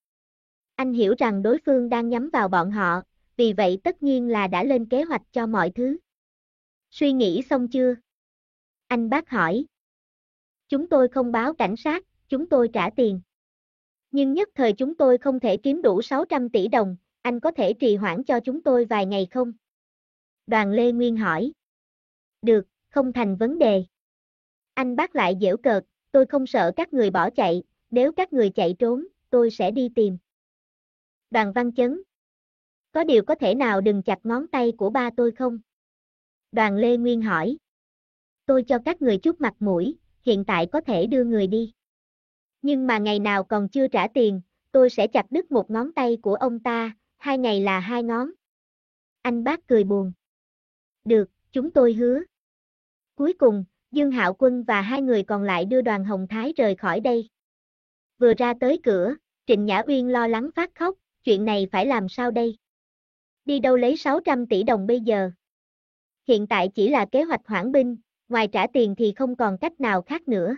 Anh hiểu rằng đối phương đang nhắm vào bọn họ, vì vậy tất nhiên là đã lên kế hoạch cho mọi thứ. Suy nghĩ xong chưa? Anh bác hỏi. Chúng tôi không báo cảnh sát, chúng tôi trả tiền. Nhưng nhất thời chúng tôi không thể kiếm đủ 600 tỷ đồng, anh có thể trì hoãn cho chúng tôi vài ngày không? Đoàn Lê Nguyên hỏi. Được, không thành vấn đề. Anh bác lại giễu cợt, tôi không sợ các người bỏ chạy, nếu các người chạy trốn, tôi sẽ đi tìm. Đoàn Văn Chấn. Có điều có thể nào đừng chặt ngón tay của ba tôi không? Đoàn Lê Nguyên hỏi. Tôi cho các người chút mặt mũi, hiện tại có thể đưa người đi. Nhưng mà ngày nào còn chưa trả tiền, tôi sẽ chặt đứt một ngón tay của ông ta, 2 ngày là 2 ngón. Anh bác cười buồn. Được, chúng tôi hứa. Cuối cùng, Dương Hạo Quân và 2 người còn lại đưa Đoàn Hồng Thái rời khỏi đây. Vừa ra tới cửa, Trịnh Nhã Uyên lo lắng phát khóc, chuyện này phải làm sao đây? Đi đâu lấy 600 tỷ đồng bây giờ? Hiện tại chỉ là kế hoạch hoãn binh, ngoài trả tiền thì không còn cách nào khác nữa.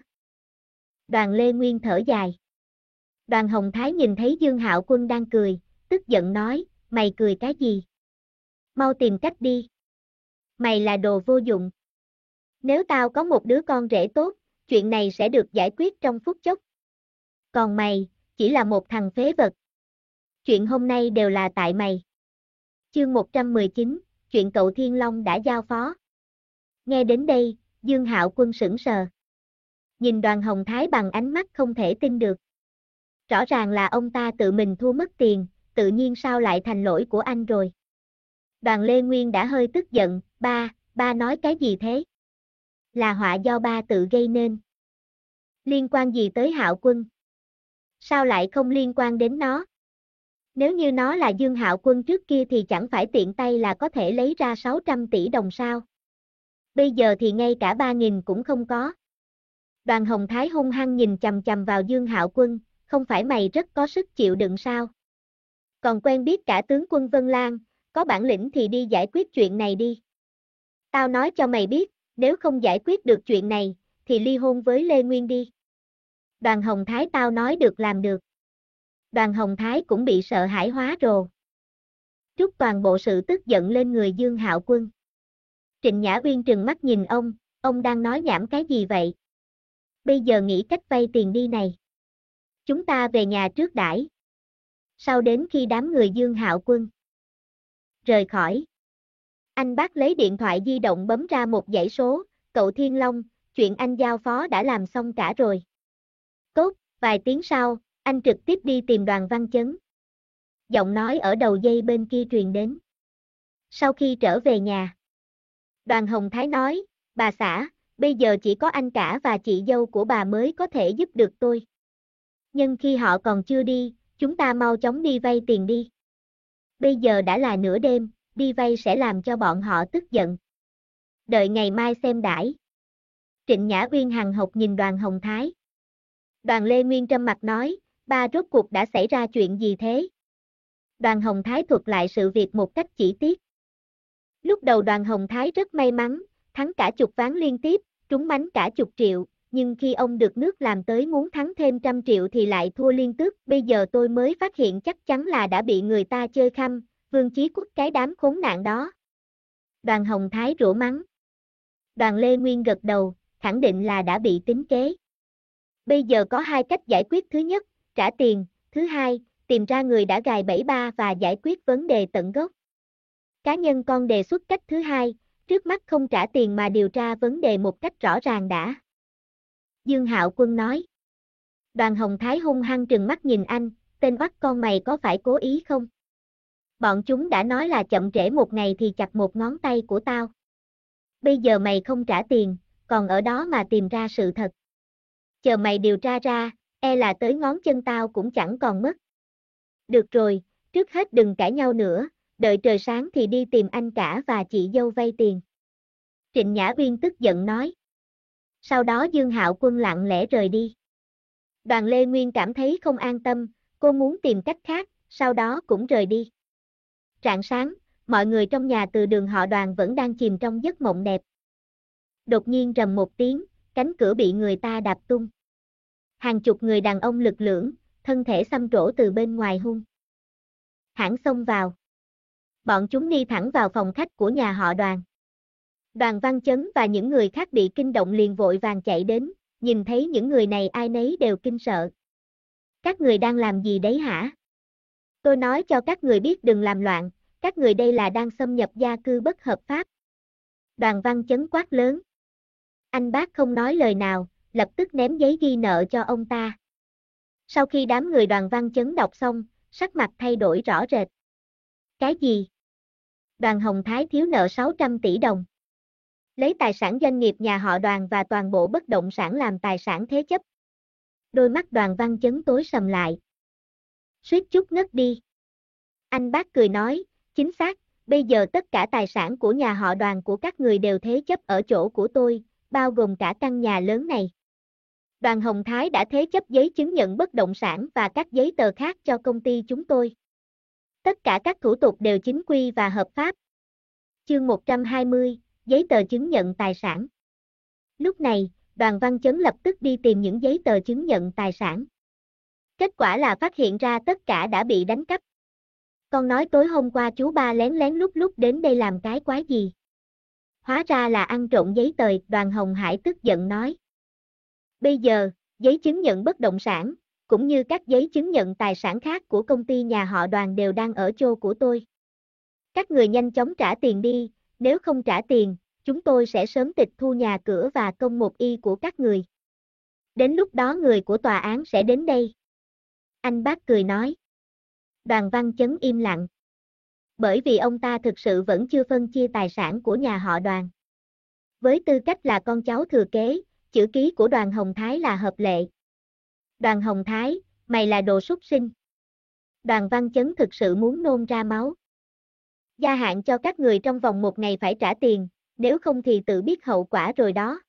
Đoàn Lê Nguyên thở dài. Đoàn Hồng Thái nhìn thấy Dương Hạo Quân đang cười, tức giận nói, mày cười cái gì? Mau tìm cách đi. Mày là đồ vô dụng. Nếu tao có một đứa con rể tốt, chuyện này sẽ được giải quyết trong phút chốc. Còn mày, chỉ là một thằng phế vật. Chuyện hôm nay đều là tại mày. Chương 119, chuyện cậu Thiên Long đã giao phó. Nghe đến đây, Dương Hạo Quân sững sờ. Nhìn Đoàn Hồng Thái bằng ánh mắt không thể tin được. Rõ ràng là ông ta tự mình thua mất tiền, tự nhiên sao lại thành lỗi của anh rồi. Đoàn Lê Nguyên đã hơi tức giận, ba nói cái gì thế? Là họa do ba tự gây nên. Liên quan gì tới Hạo Quân? Sao lại không liên quan đến nó? Nếu như nó là Dương Hạo Quân trước kia thì chẳng phải tiện tay là có thể lấy ra 600 tỷ đồng sao? Bây giờ thì ngay cả 3.000 cũng không có. Đoàn Hồng Thái hung hăng nhìn chằm chằm vào Dương Hạo Quân, không phải mày rất có sức chịu đựng sao? Còn quen biết cả tướng quân Vân Lan, có bản lĩnh thì đi giải quyết chuyện này đi. Tao nói cho mày biết, nếu không giải quyết được chuyện này, thì ly hôn với Lê Nguyên đi. Đoàn Hồng Thái tao nói được làm được. Đoàn Hồng Thái cũng bị sợ hãi hóa rồ. Trút toàn bộ sự tức giận lên người Dương Hạo Quân. Trịnh Nhã Uyên trừng mắt nhìn ông đang nói nhảm cái gì vậy? Bây giờ nghĩ cách vay tiền đi này. Chúng ta về nhà trước đãi. Sau đến khi đám người Dương Hạo Quân rời khỏi. Anh bác lấy điện thoại di động bấm ra một dãy số, cậu Thiên Long, chuyện anh giao phó đã làm xong cả rồi. Tốt, vài tiếng sau, anh trực tiếp đi tìm Đoàn Văn Chấn. Giọng nói ở đầu dây bên kia truyền đến. Sau khi trở về nhà, Đoàn Hồng Thái nói, bà xã, bây giờ chỉ có anh cả và chị dâu của bà mới có thể giúp được tôi. Nhưng khi họ còn chưa đi, chúng ta mau chóng đi vay tiền đi. Bây giờ đã là nửa đêm, đi vay sẽ làm cho bọn họ tức giận. Đợi ngày mai xem đãi. Trịnh Nhã Uyên hằn học nhìn Đoàn Hồng Thái. Đoàn Lê Nguyên trầm mặt nói, ba rốt cuộc đã xảy ra chuyện gì thế? Đoàn Hồng Thái thuật lại sự việc một cách chi tiết. Lúc đầu Đoàn Hồng Thái rất may mắn, thắng cả chục ván liên tiếp, trúng mánh cả chục triệu, nhưng khi ông được nước làm tới muốn thắng thêm 100 triệu thì lại thua liên tiếp. Bây giờ tôi mới phát hiện chắc chắn là đã bị người ta chơi khăm, Vương Chí Quốc cái đám khốn nạn đó. Đoàn Hồng Thái rủa mắng. Đoàn Lê Nguyên gật đầu, khẳng định là đã bị tính kế. Bây giờ có 2 cách giải quyết, thứ nhất, trả tiền, thứ hai, tìm ra người đã gài bẫy ba và giải quyết vấn đề tận gốc. Cá nhân con đề xuất cách thứ hai, trước mắt không trả tiền mà điều tra vấn đề một cách rõ ràng đã. Dương Hạo Quân nói. Đoàn Hồng Thái hung hăng trừng mắt nhìn anh, tên oắt con mày có phải cố ý không? Bọn chúng đã nói là chậm trễ 1 ngày thì chặt một ngón tay của tao. Bây giờ mày không trả tiền, còn ở đó mà tìm ra sự thật. Chờ mày điều tra ra, e là tới ngón chân tao cũng chẳng còn mất. Được rồi, trước hết đừng cãi nhau nữa, đợi trời sáng thì đi tìm anh cả và chị dâu vay tiền. Trịnh Nhã Uyên tức giận nói. Sau đó Dương Hạo Quân lặng lẽ rời đi. Đoàn Lê Nguyên cảm thấy không an tâm, cô muốn tìm cách khác, sau đó cũng rời đi. Rạng sáng, mọi người trong nhà từ đường họ Đoàn vẫn đang chìm trong giấc mộng đẹp. Đột nhiên rầm một tiếng, cánh cửa bị người ta đạp tung. Hàng chục người đàn ông lực lưỡng, thân thể xăm trổ từ bên ngoài hung hãng xông vào. Bọn chúng đi thẳng vào phòng khách của nhà họ Đoàn. Đoàn Văn Chấn và những người khác bị kinh động liền vội vàng chạy đến, nhìn thấy những người này ai nấy đều kinh sợ. Các người đang làm gì đấy hả? Tôi nói cho các người biết đừng làm loạn, các người đây là đang xâm nhập gia cư bất hợp pháp. Đoàn Văn Chấn quát lớn. Anh bác không nói lời nào, lập tức ném giấy ghi nợ cho ông ta. Sau khi đám người Đoàn Văn Chấn đọc xong, sắc mặt thay đổi rõ rệt. Cái gì? Đoàn Hồng Thái thiếu nợ 600 tỷ đồng. Lấy tài sản doanh nghiệp nhà họ Đoàn và toàn bộ bất động sản làm tài sản thế chấp. Đôi mắt Đoàn Văn Chấn tối sầm lại. Suýt chút ngất đi. Anh bác cười nói, chính xác, bây giờ tất cả tài sản của nhà họ Đoàn của các người đều thế chấp ở chỗ của tôi, bao gồm cả căn nhà lớn này. Đoàn Hồng Thái đã thế chấp giấy chứng nhận bất động sản và các giấy tờ khác cho công ty chúng tôi. Tất cả các thủ tục đều chính quy và hợp pháp. Chương 120, giấy tờ chứng nhận tài sản. Lúc này, Đoàn Văn Chấn lập tức đi tìm những giấy tờ chứng nhận tài sản. Kết quả là phát hiện ra tất cả đã bị đánh cắp. Con nói tối hôm qua chú ba lén lén lút lút đến đây làm cái quái gì? Hóa ra là ăn trộm giấy tờ, Đoàn Hồng Hải tức giận nói. Bây giờ, giấy chứng nhận bất động sản, cũng như các giấy chứng nhận tài sản khác của công ty nhà họ Đoàn đều đang ở chỗ của tôi. Các người nhanh chóng trả tiền đi, nếu không trả tiền, chúng tôi sẽ sớm tịch thu nhà cửa và công một y của các người. Đến lúc đó người của tòa án sẽ đến đây. Anh bác cười nói. Đoàn Văn Chấn im lặng. Bởi vì ông ta thực sự vẫn chưa phân chia tài sản của nhà họ Đoàn. Với tư cách là con cháu thừa kế, chữ ký của Đoàn Hồng Thái là hợp lệ. Đoàn Hồng Thái, mày là đồ súc sinh. Đoàn Văn Chấn thực sự muốn nôn ra máu. Gia hạn cho các người trong vòng 1 ngày phải trả tiền, nếu không thì tự biết hậu quả rồi đó.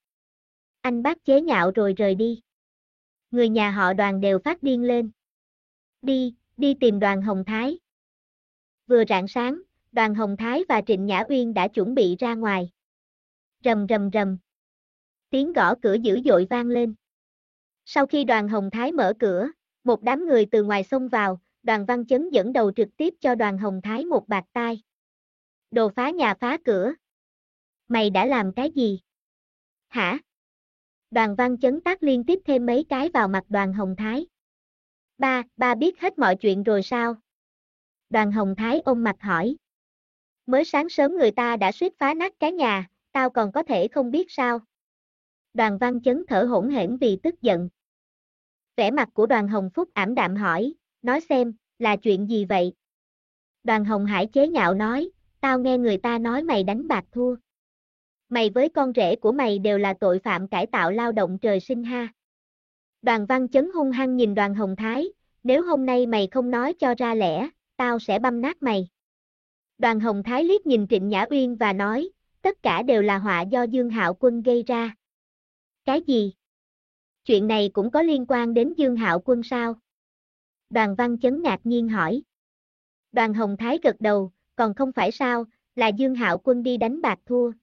Anh bác chế nhạo rồi rời đi. Người nhà họ Đoàn đều phát điên lên. Đi tìm Đoàn Hồng Thái. Vừa rạng sáng, Đoàn Hồng Thái và Trịnh Nhã Uyên đã chuẩn bị ra ngoài. Rầm rầm rầm. Tiếng gõ cửa dữ dội vang lên. Sau khi Đoàn Hồng Thái mở cửa, một đám người từ ngoài xông vào, Đoàn Văn Chấn dẫn đầu trực tiếp cho Đoàn Hồng Thái một bạt tai. Đồ phá nhà phá cửa. Mày đã làm cái gì? Hả? Đoàn Văn Chấn tát liên tiếp thêm mấy cái vào mặt Đoàn Hồng Thái. Ba biết hết mọi chuyện rồi sao? Đoàn Hồng Thái ôm mặt hỏi. Mới sáng sớm người ta đã suýt phá nát cái nhà, tao còn có thể không biết sao? Đoàn Văn Chấn thở hổn hển vì tức giận. Vẻ mặt của Đoàn Hồng Phúc ảm đạm hỏi, nói xem, là chuyện gì vậy? Đoàn Hồng Hải chế nhạo nói, tao nghe người ta nói mày đánh bạc thua. Mày với con rể của mày đều là tội phạm cải tạo lao động trời sinh ha. Đoàn Văn Chấn hung hăng nhìn Đoàn Hồng Thái, nếu hôm nay mày không nói cho ra lẽ, tao sẽ băm nát mày. Đoàn Hồng Thái liếc nhìn Trịnh Nhã Uyên và nói, tất cả đều là họa do Dương Hạo Quân gây ra. Cái gì? Chuyện này cũng có liên quan đến Dương Hạo Quân sao? Đoàn Văn Chấn ngạc nhiên hỏi. Đoàn Hồng Thái gật đầu, còn không phải sao, là Dương Hạo Quân đi đánh bạc thua.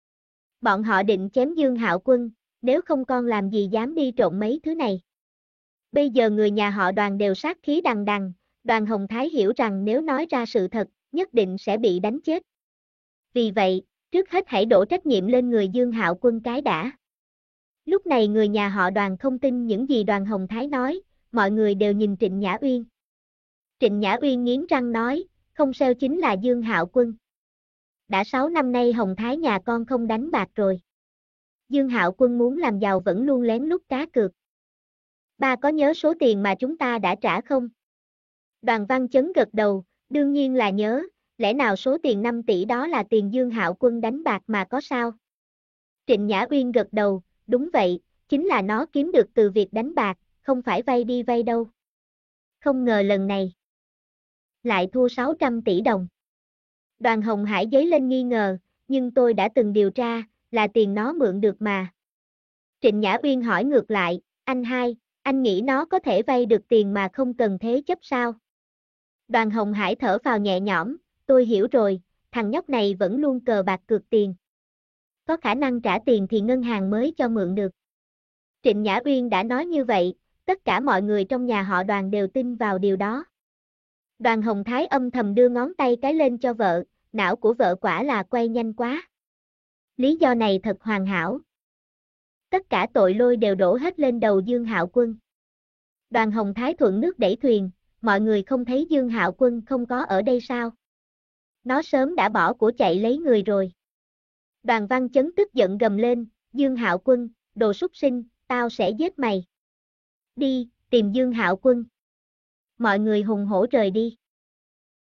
Bọn họ định chém Dương Hạo Quân, nếu không con làm gì dám đi trộn mấy thứ này. Bây giờ người nhà họ Đoàn đều sát khí đằng đằng, Đoàn Hồng Thái hiểu rằng nếu nói ra sự thật, nhất định sẽ bị đánh chết. Vì vậy, trước hết hãy đổ trách nhiệm lên người Dương Hạo Quân cái đã. Lúc này người nhà họ Đoàn không tin những gì Đoàn Hồng Thái nói, mọi người đều nhìn Trịnh Nhã Uyên. Trịnh Nhã Uyên nghiến răng nói, không sao chính là Dương Hạo Quân. Đã 6 năm nay Hồng Thái nhà con không đánh bạc rồi. Dương Hạo Quân muốn làm giàu vẫn luôn lén lút cá cược. Ba có nhớ số tiền mà chúng ta đã trả không? Đoàn Văn Chấn gật đầu, đương nhiên là nhớ, lẽ nào số tiền 5 tỷ đó là tiền Dương Hạo Quân đánh bạc mà có sao? Trịnh Nhã Uyên gật đầu, đúng vậy, chính là nó kiếm được từ việc đánh bạc, không phải vay đi vay đâu. Không ngờ lần này lại thua 600 tỷ đồng. Đoàn Hồng Hải giấy lên nghi ngờ, nhưng tôi đã từng điều tra, là tiền nó mượn được mà. Trịnh Nhã Uyên hỏi ngược lại, anh hai, anh nghĩ nó có thể vay được tiền mà không cần thế chấp sao? Đoàn Hồng Hải thở phào nhẹ nhõm, tôi hiểu rồi, thằng nhóc này vẫn luôn cờ bạc cược tiền. Có khả năng trả tiền thì ngân hàng mới cho mượn được. Trịnh Nhã Uyên đã nói như vậy, tất cả mọi người trong nhà họ Đoàn đều tin vào điều đó. Đoàn Hồng Thái âm thầm đưa ngón tay cái lên cho vợ, não của vợ quả là quay nhanh quá. Lý do này thật hoàn hảo. Tất cả tội lôi đều đổ hết lên đầu Dương Hạo Quân. Đoàn Hồng Thái thuận nước đẩy thuyền, mọi người không thấy Dương Hạo Quân không có ở đây sao? Nó sớm đã bỏ của chạy lấy người rồi. Đoàn Văn Chấn tức giận gầm lên, Dương Hạo Quân, đồ súc sinh, tao sẽ giết mày. Đi, tìm Dương Hạo Quân. Mọi người hùng hổ rời đi.